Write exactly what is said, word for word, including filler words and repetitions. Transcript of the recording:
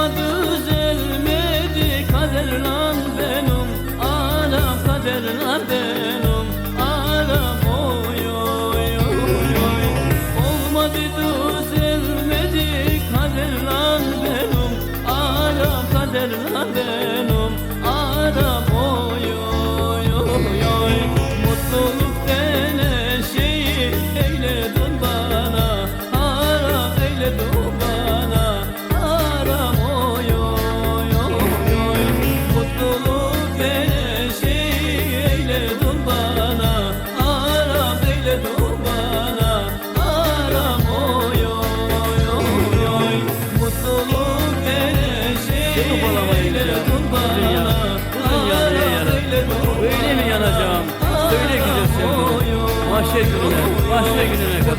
düzelmedi kader lan benim, anam kader lan benim, anam oy oy oy oy. Olmadı düzelmedi kader lan benim, anam kader lan benim, anam oy oy oy oy. Mutluluk denen şeyi eyledin bana, haram eyledin bana, haram oy oy oy oy. Mutluluk denen şeyi eyledin bana, haram eyledin bana, haram oy oy oy oy. Mutluluk denen şeyi eyledin bana, haram eyledin bana. Öyle mi yanacağım? Söyle güzel sevgilim. Mahşer gününe, mahşer gününe kadar.